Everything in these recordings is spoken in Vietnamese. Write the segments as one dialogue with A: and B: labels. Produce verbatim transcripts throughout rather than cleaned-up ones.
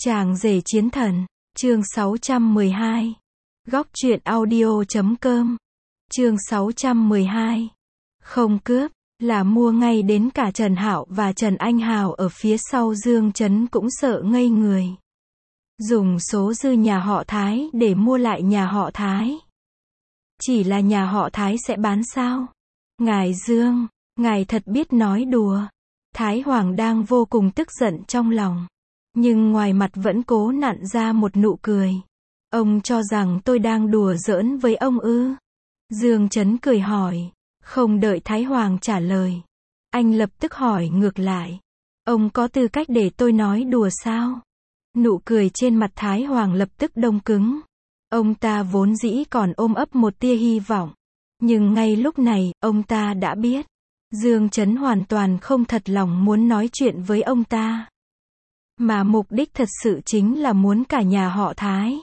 A: Chàng rể chiến thần, chương sáu trăm mười hai. Góc truyện audio chấm com. Chương sáu trăm mười hai. Không cướp, là mua ngay đến cả Trần Hạo và Trần Anh Hào ở phía sau Dương Chấn cũng sợ ngây người. Dùng số dư nhà họ Thái để mua lại nhà họ Thái. Chỉ là nhà họ Thái sẽ bán sao? Ngài Dương, ngài thật biết nói đùa. Thái Hoàng đang vô cùng tức giận trong lòng. Nhưng ngoài mặt vẫn cố nặn ra một nụ cười. Ông cho rằng tôi đang đùa giỡn với ông ư? Dương Chấn cười hỏi. Không đợi Thái Hoàng trả lời. Anh lập tức hỏi ngược lại. Ông có tư cách để tôi nói đùa sao? Nụ cười trên mặt Thái Hoàng lập tức đông cứng. Ông ta vốn dĩ còn ôm ấp một tia hy vọng. Nhưng ngay lúc này, ông ta đã biết. Dương Chấn hoàn toàn không thật lòng muốn nói chuyện với ông ta. Mà mục đích thật sự chính là muốn cả nhà họ Thái.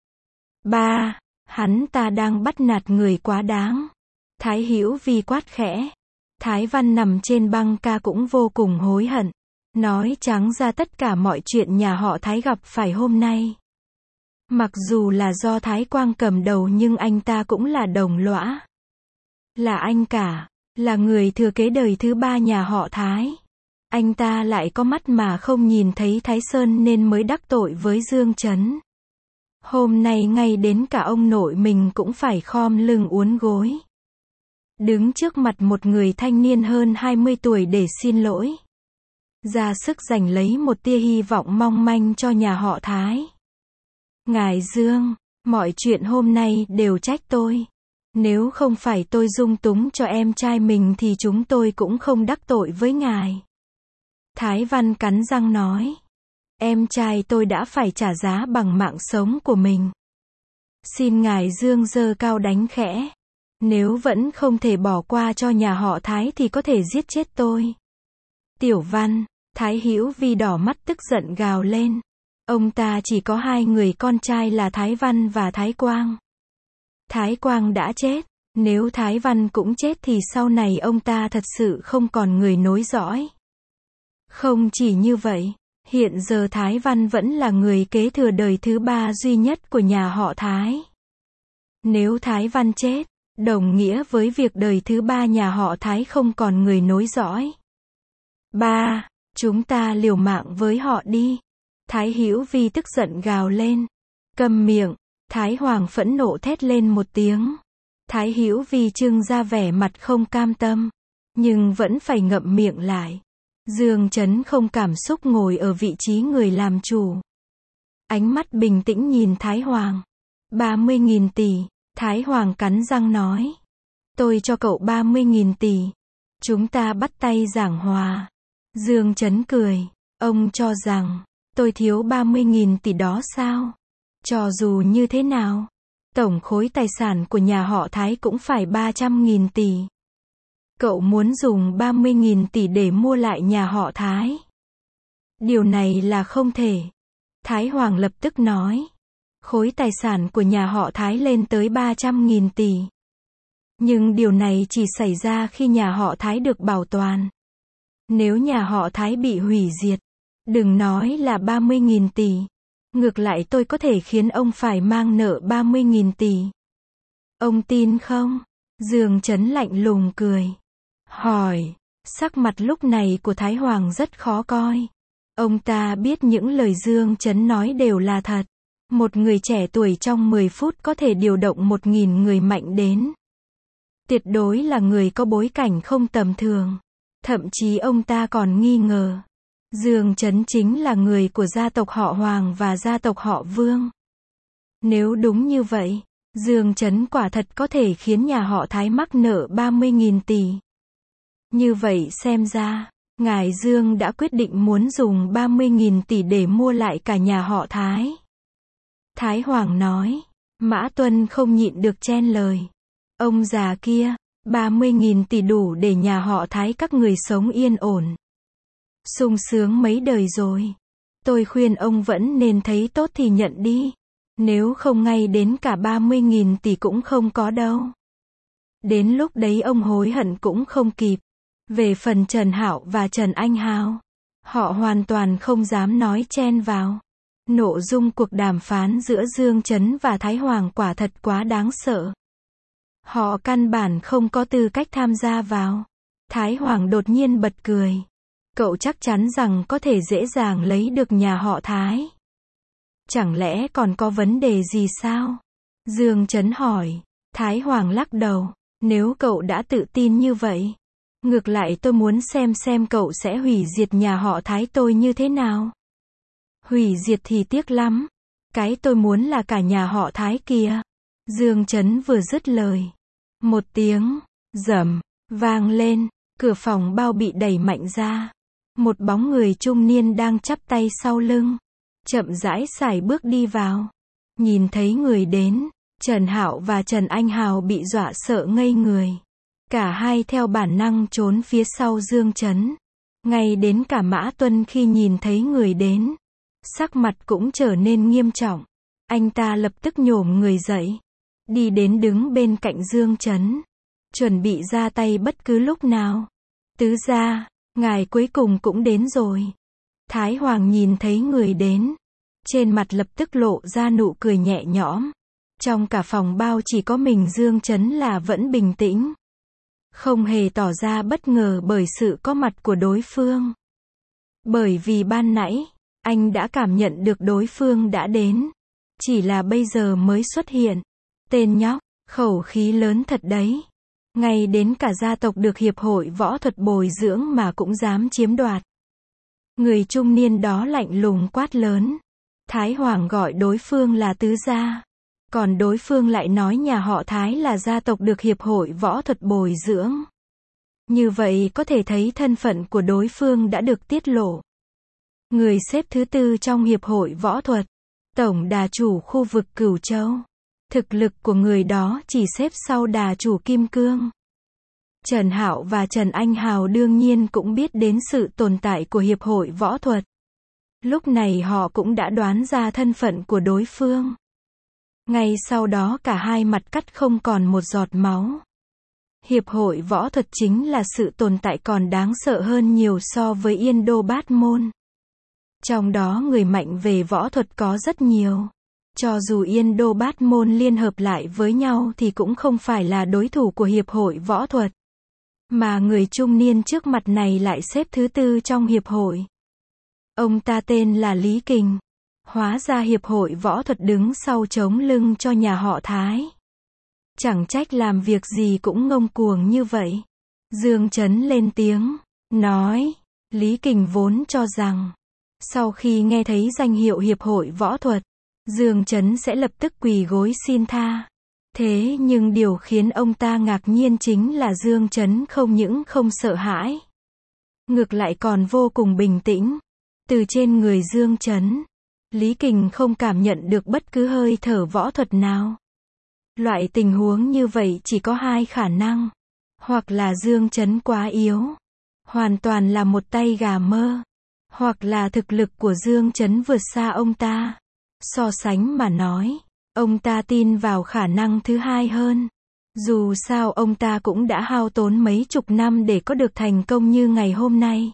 A: Ba, hắn ta đang bắt nạt người quá đáng. Thái Hữu Vi quát khẽ. Thái Văn nằm trên băng ca cũng vô cùng hối hận. Nói trắng ra tất cả mọi chuyện nhà họ Thái gặp phải hôm nay. Mặc dù là do Thái Quang cầm đầu nhưng anh ta cũng là đồng lõa. Là anh cả, là người thừa kế đời thứ ba nhà họ Thái. Anh ta lại có mắt mà không nhìn thấy Thái Sơn nên mới đắc tội với Dương Chấn. Hôm nay ngay đến cả ông nội mình cũng phải khom lưng uốn gối. Đứng trước mặt một người thanh niên hơn hai mươi tuổi để xin lỗi. Ra sức giành lấy một tia hy vọng mong manh cho nhà họ Thái. Ngài Dương, mọi chuyện hôm nay đều trách tôi. Nếu không phải tôi dung túng cho em trai mình thì chúng tôi cũng không đắc tội với ngài. Thái Văn cắn răng nói. Em trai tôi đã phải trả giá bằng mạng sống của mình. Xin ngài Dương giơ cao đánh khẽ. Nếu vẫn không thể bỏ qua cho nhà họ Thái thì có thể giết chết tôi. Tiểu Văn, Thái Hữu Vi đỏ mắt tức giận gào lên. Ông ta chỉ có hai người con trai là Thái Văn và Thái Quang. Thái Quang đã chết. Nếu Thái Văn cũng chết thì sau này ông ta thật sự không còn người nối dõi. Không chỉ như vậy, hiện giờ Thái Văn vẫn là người kế thừa đời thứ ba duy nhất của nhà họ Thái. Nếu Thái Văn chết, đồng nghĩa với việc đời thứ ba nhà họ Thái không còn người nối dõi. Ba, chúng ta liều mạng với họ đi. Thái Hữu Vi tức giận gào lên. Câm miệng. Thái Hoàng phẫn nộ thét lên một tiếng. Thái Hữu Vi trưng ra vẻ mặt không cam tâm, nhưng vẫn phải ngậm miệng lại. Dương Chấn không cảm xúc ngồi ở vị trí người làm chủ. Ánh mắt bình tĩnh nhìn Thái Hoàng. ba mươi nghìn tỷ. Thái Hoàng cắn răng nói. Tôi cho cậu ba mươi nghìn tỷ. Chúng ta bắt tay giảng hòa. Dương Chấn cười. Ông cho rằng, tôi thiếu ba mươi nghìn tỷ đó sao? Cho dù như thế nào, tổng khối tài sản của nhà họ Thái cũng phải ba trăm nghìn tỷ. Cậu muốn dùng ba mươi nghìn tỷ để mua lại nhà họ Thái. Điều này là không thể. Thái Hoàng lập tức nói. Khối tài sản của nhà họ Thái lên tới ba trăm nghìn tỷ. Nhưng điều này chỉ xảy ra khi nhà họ Thái được bảo toàn. Nếu nhà họ Thái bị hủy diệt, đừng nói là ba mươi nghìn tỷ. Ngược lại tôi có thể khiến ông phải mang nợ ba mươi nghìn tỷ. Ông tin không? Dương Chấn lạnh lùng cười. Hỏi. Sắc mặt lúc này của Thái Hoàng rất khó coi. Ông ta biết những lời Dương Chấn nói đều là thật. Một người trẻ tuổi trong mười phút có thể điều động một nghìn người mạnh đến. Tuyệt đối là người có bối cảnh không tầm thường. Thậm chí ông ta còn nghi ngờ. Dương Chấn chính là người của gia tộc họ Hoàng và gia tộc họ Vương. Nếu đúng như vậy, Dương Chấn quả thật có thể khiến nhà họ Thái mắc nợ ba mươi nghìn tỷ. Như vậy xem ra, ngài Dương đã quyết định muốn dùng ba mươi nghìn tỷ để mua lại cả nhà họ Thái. Thái Hoàng nói. Mã Tuân không nhịn được chen lời. Ông già kia, ba mươi nghìn tỷ đủ để nhà họ Thái các người sống yên ổn. Sung sướng mấy đời rồi. Tôi khuyên ông vẫn nên thấy tốt thì nhận đi. Nếu không ngay đến cả ba mươi nghìn tỷ cũng không có đâu. Đến lúc đấy ông hối hận cũng không kịp. Về phần Trần Hạo và Trần Anh Hào, họ hoàn toàn không dám nói chen vào. Nội dung cuộc đàm phán giữa Dương Chấn và Thái Hoàng quả thật quá đáng sợ. Họ căn bản không có tư cách tham gia vào. Thái Hoàng đột nhiên bật cười. Cậu chắc chắn rằng có thể dễ dàng lấy được nhà họ Thái. Chẳng lẽ còn có vấn đề gì sao? Dương Chấn hỏi. Thái Hoàng lắc đầu. Nếu cậu đã tự tin như vậy, ngược lại tôi muốn xem xem cậu sẽ hủy diệt nhà họ Thái tôi như thế nào. Hủy diệt thì tiếc lắm. Cái tôi muốn là cả nhà họ Thái kia. Dương Chấn vừa dứt lời. Một tiếng rầm vang lên, cửa phòng bao bị đẩy mạnh ra. Một bóng người trung niên đang chắp tay sau lưng, chậm rãi sải bước đi vào. Nhìn thấy người đến, Trần Hạo và Trần Anh Hào bị dọa sợ ngây người. Cả hai theo bản năng trốn phía sau Dương Chấn. Ngay đến cả Mã Tuân khi nhìn thấy người đến, sắc mặt cũng trở nên nghiêm trọng. Anh ta lập tức nhổm người dậy, đi đến đứng bên cạnh Dương Chấn, chuẩn bị ra tay bất cứ lúc nào. Tứ gia, ngài cuối cùng cũng đến rồi. Thái Hoàng nhìn thấy người đến, trên mặt lập tức lộ ra nụ cười nhẹ nhõm. Trong cả phòng bao chỉ có mình Dương Chấn là vẫn bình tĩnh, không hề tỏ ra bất ngờ bởi sự có mặt của đối phương. Bởi vì ban nãy, anh đã cảm nhận được đối phương đã đến, chỉ là bây giờ mới xuất hiện. Tên nhóc, khẩu khí lớn thật đấy. Ngay đến cả gia tộc được hiệp hội võ thuật bồi dưỡng mà cũng dám chiếm đoạt. Người trung niên đó lạnh lùng quát lớn. Thái Hoàng gọi đối phương là tứ gia, còn đối phương lại nói nhà họ Thái là gia tộc được hiệp hội võ thuật bồi dưỡng. Như vậy có thể thấy thân phận của đối phương đã được tiết lộ. Người xếp thứ tư trong hiệp hội võ thuật, tổng đà chủ khu vực Cửu Châu. Thực lực của người đó chỉ xếp sau đà chủ Kim Cương. Trần Hạo và Trần Anh Hào đương nhiên cũng biết đến sự tồn tại của hiệp hội võ thuật. Lúc này họ cũng đã đoán ra thân phận của đối phương. Ngay sau đó cả hai mặt cắt không còn một giọt máu. Hiệp hội võ thuật chính là sự tồn tại còn đáng sợ hơn nhiều so với Yên Đô Bát Môn. Trong đó người mạnh về võ thuật có rất nhiều. Cho dù Yên Đô Bát Môn liên hợp lại với nhau thì cũng không phải là đối thủ của hiệp hội võ thuật. Mà người trung niên trước mặt này lại xếp thứ tư trong hiệp hội. Ông ta tên là Lý Kình. Hóa ra hiệp hội võ thuật đứng sau chống lưng cho nhà họ Thái. Chẳng trách làm việc gì cũng ngông cuồng như vậy. Dương Chấn lên tiếng, nói, Lý Kình vốn cho rằng, sau khi nghe thấy danh hiệu hiệp hội võ thuật, Dương Chấn sẽ lập tức quỳ gối xin tha. Thế nhưng điều khiến ông ta ngạc nhiên chính là Dương Chấn không những không sợ hãi, ngược lại còn vô cùng bình tĩnh. Từ trên người Dương Chấn, Lý Kình không cảm nhận được bất cứ hơi thở võ thuật nào. Loại tình huống như vậy chỉ có hai khả năng. Hoặc là Dương Chấn quá yếu, hoàn toàn là một tay gà mơ. Hoặc là thực lực của Dương Chấn vượt xa ông ta. So sánh mà nói, ông ta tin vào khả năng thứ hai hơn. Dù sao ông ta cũng đã hao tốn mấy chục năm để có được thành công như ngày hôm nay.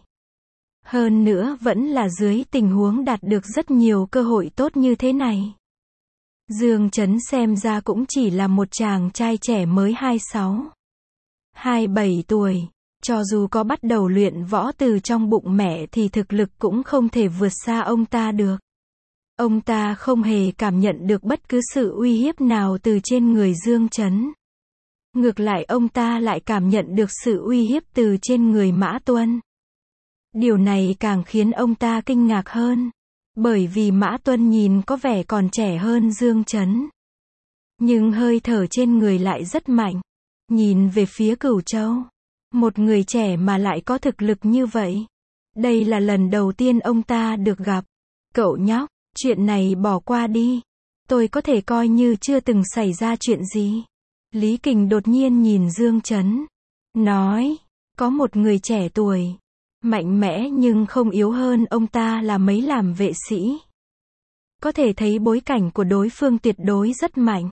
A: Hơn nữa vẫn là dưới tình huống đạt được rất nhiều cơ hội tốt như thế này. Dương Chấn xem ra cũng chỉ là một chàng trai trẻ mới hai mươi sáu, hai mươi bảy tuổi. Cho dù có bắt đầu luyện võ từ trong bụng mẹ thì thực lực cũng không thể vượt xa ông ta được. Ông ta không hề cảm nhận được bất cứ sự uy hiếp nào từ trên người Dương Chấn. Ngược lại ông ta lại cảm nhận được sự uy hiếp từ trên người Mã Tuân. Điều này càng khiến ông ta kinh ngạc hơn. Bởi vì Mã Tuân nhìn có vẻ còn trẻ hơn Dương Chấn. Nhưng hơi thở trên người lại rất mạnh. Nhìn về phía Cửu Châu. Một người trẻ mà lại có thực lực như vậy. Đây là lần đầu tiên ông ta được gặp. Cậu nhóc, chuyện này bỏ qua đi. Tôi có thể coi như chưa từng xảy ra chuyện gì. Lý Kình đột nhiên nhìn Dương Chấn. Nói, có một người trẻ tuổi. Mạnh mẽ nhưng không yếu hơn ông ta là mấy làm vệ sĩ. Có thể thấy bối cảnh của đối phương tuyệt đối rất mạnh.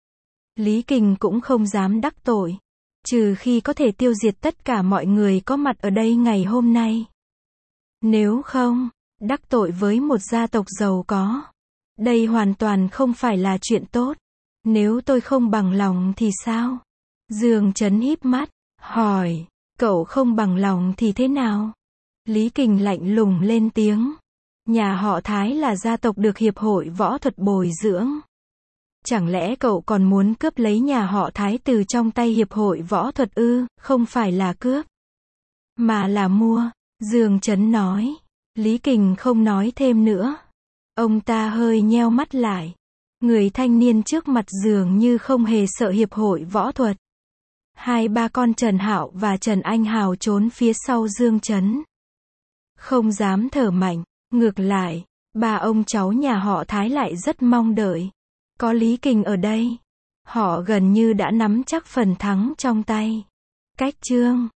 A: Lý Kình cũng không dám đắc tội. Trừ khi có thể tiêu diệt tất cả mọi người có mặt ở đây ngày hôm nay. Nếu không, đắc tội với một gia tộc giàu có, Đây hoàn toàn không phải là chuyện tốt. Nếu tôi không bằng lòng thì sao? Dương Chấn híp mắt, hỏi, cậu không bằng lòng thì thế nào? Lý Kình lạnh lùng lên tiếng. Nhà họ Thái là gia tộc được Hiệp hội Võ thuật bồi dưỡng. Chẳng lẽ cậu còn muốn cướp lấy nhà họ Thái từ trong tay Hiệp hội Võ thuật ư? Không phải là cướp, mà là mua. Dương Chấn nói. Lý Kình không nói thêm nữa. Ông ta hơi nheo mắt lại. Người thanh niên trước mặt dường như không hề sợ Hiệp hội Võ thuật. Hai ba con Trần Hạo và Trần Anh Hào trốn phía sau Dương Chấn. Không dám thở mạnh. Ngược lại, ba ông cháu nhà họ Thái lại rất mong đợi. Có Lý Kình ở đây, họ gần như đã nắm chắc phần thắng trong tay. Cách chương